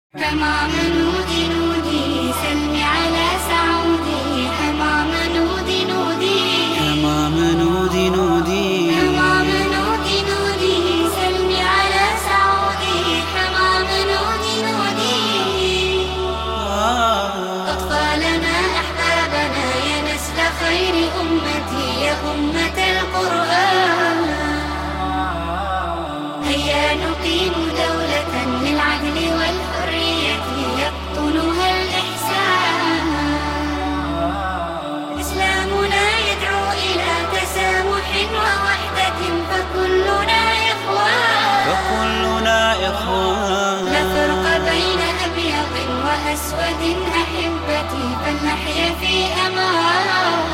حمام نودي نودي سلمي على سعودي. حمام نودي نودي حمام نودي نودي حمام نودي نودي سلمي على سعودي. حمام نودي نودي أطفالنا أحبابنا يا نسل خير أمتي يا أمة القرآن. هيا نقيم دولة للعدل والحرية يقطنها الإحسان. إسلامنا يدعو إلى تسامح ووحدة فكلنا إخوان. لا فرق بين أبيض وأسود أحبتي فلنحيا في أمان.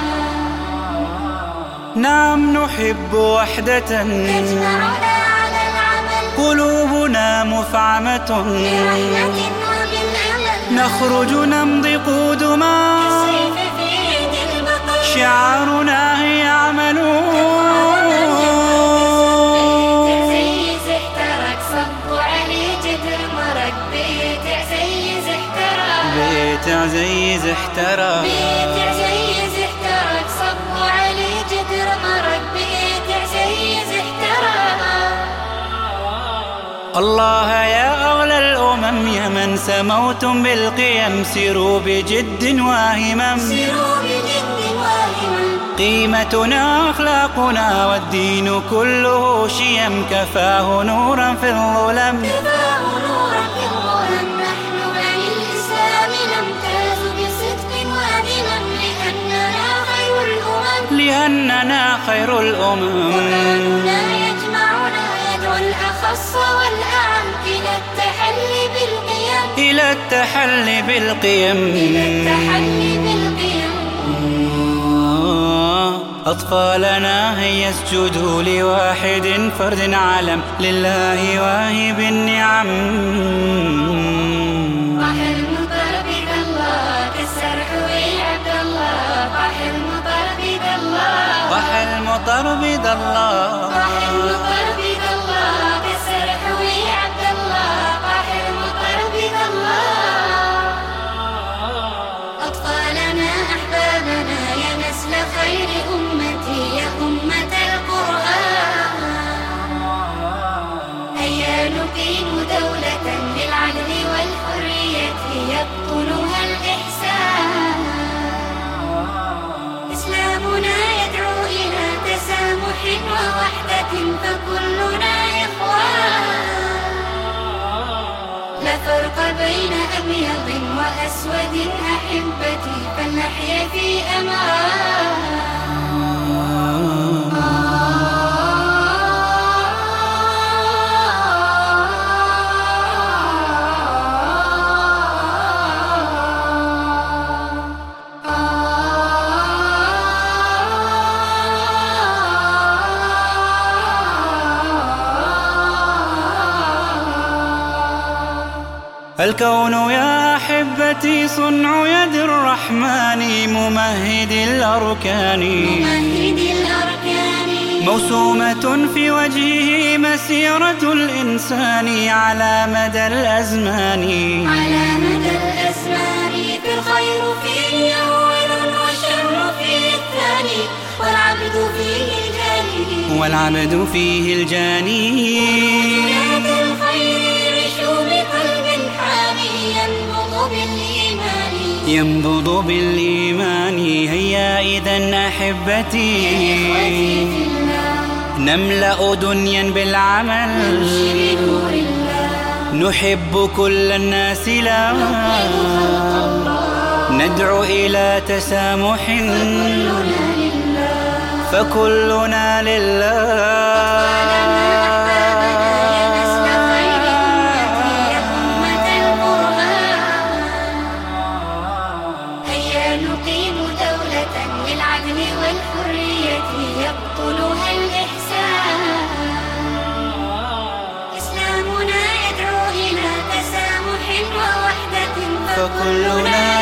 نعم نحب وحدة تجمعنا على العمل قلوبنا مفعمة برحمة وبالأمل. نخرج نمضي قدما السيف في يد البطل شعارنا هي عمل عزيز احترق صبوا عليه جدر مرق. بيت عزيز احترق بيت عزيز احترق بيت عزيز احترق صبوا عليه جدر مرق. بيت عزيز احترق. الله يا أغلى الأمم يا من سموتم بالقيم سيروا بجد واهمم. سيروا بجد واهما. قيمتنا أخلاقنا والدين كله شيم كفاه نورا في الظلم. كفاه نورا في الظلم. نحن عن الإسلام نمتاز بصدق وعدل لأننا خير الأمم. قرآننا يجمعنا يدعو الأخص والأعم إلى التحلي بالقيم. أطفالنا هيا اسجدوا لواحد فرد علم لله واهب النعم. طاح المطر بيد الله كسر حوي عبد الله. طاح المطر بيد الله طاح المطر بيد الله. طاح المطر بيد الله كسر حوي عبد الله. طاح المطر بيد الله. أطفالنا أحبابنا يا نسل خير أمتي يا أمة القرآن. هيا نقيم دولة للعدل والحرية يقطنها الإحسان. إسلامنا يدعو إلى تسامح ووحدة فكلنا إخوان. لا فرق بين أبيض وأسود أحبتي فلنحيا في أمان. الكون يا أحبتي صنع يد الرحمن ممهد الأركان. موسومة في وجهه مسيرة الإنسان على مدى الأزمان. في الخير فيه أول والشر فيه الثاني والعبد فيه الجاني. ينبض بالإيمان. هيا إذن أحبتي نملأ دنيا بالعمل. نحب كل الناس لا ندعو إلى تسامح فكلنا لله. نقيم دولة للعدل والحرية يقطنها الإحسان. إسلامنا يدعو إلى تسامح ووحدة فكلنا